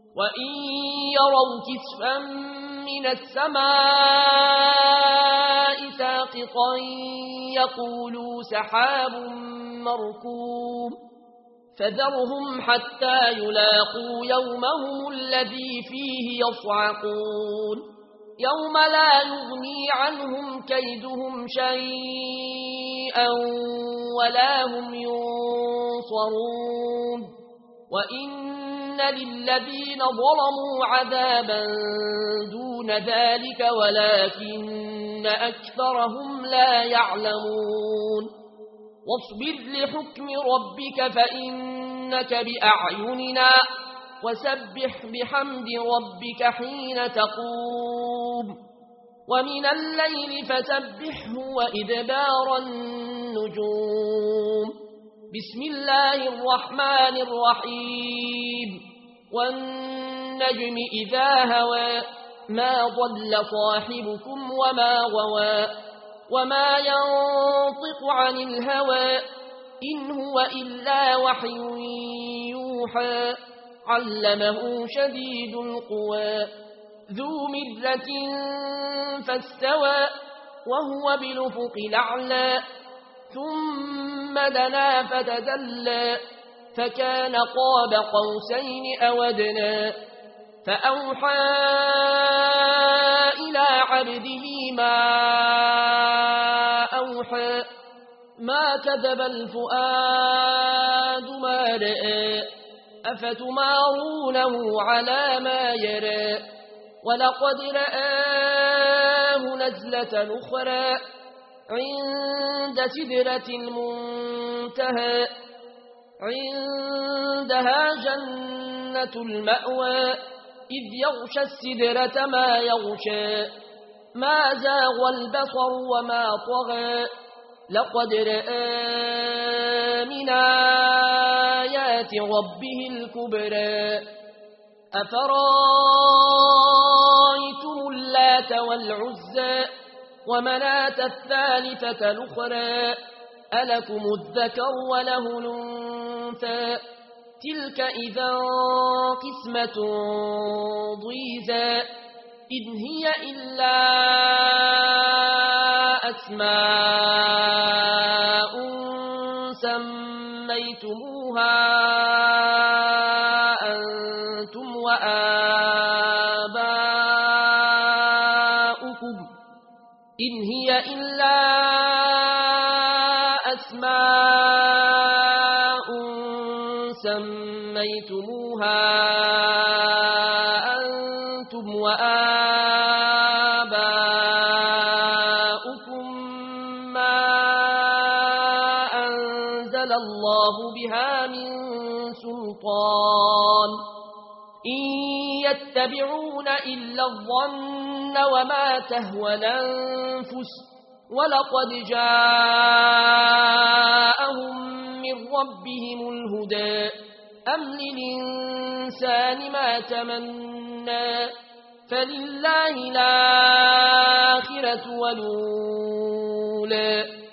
وإن يروا كسفا من السماء ساقطا يقولوا سحاب مركوم فذرهم حتى يلاقوا يومهم الذي فيه يصعقون يوم لا يغني عنهم كيدهم شيئا ولا هم ينصرون وإن للذين ظلموا عذابا دون ذلك ولكن أكثرهم لا يعلمون واصبر لحكم ربك فإنك بأعيننا وسبح بحمد ربك حين تقوم ومن الليل فسبحه وإدبار النجوم بسم الله الرحمن الرحيم والنجم إذا هوى ما ضل صاحبكم وما غوى وما ينطق عن الهوى إن هو إلا وحي يوحى علمه شديد القوى ذو مرة فاستوى وهو بالأفق الأعلى ثم دنا فتدلى فكان قاب قوسين أو أدنى فأوحى إلى عبده ما أوحى ما كذب الفؤاد ما رأى أفتمارونه على ما يرى ولقد رآه نزلة أخرى عند سدرة المنتهى عندها جنة المأوى إذ يغشى السدرة ما يغشى ما زاغ البصر وما طغى لقد رأى من آيات ربه الكبرى أفرايتم اللات والعزى ومناة الثالثة الأخرى ألكم الذكر وله الأنثى تلك إذا قسمة ضيزى إن هي إلا أسماء سميتموها أنتم وآباؤكم إن هي إلا أسماء سميتموها أنتم وآباؤكم ما أنزل الله بها من سلطان إن يتبعون إلا الظن وما تهوى الأنفس ولقد جاءهم من ربهم الهدى أم للإنسان ما تمنى فلله الآخرة والأولى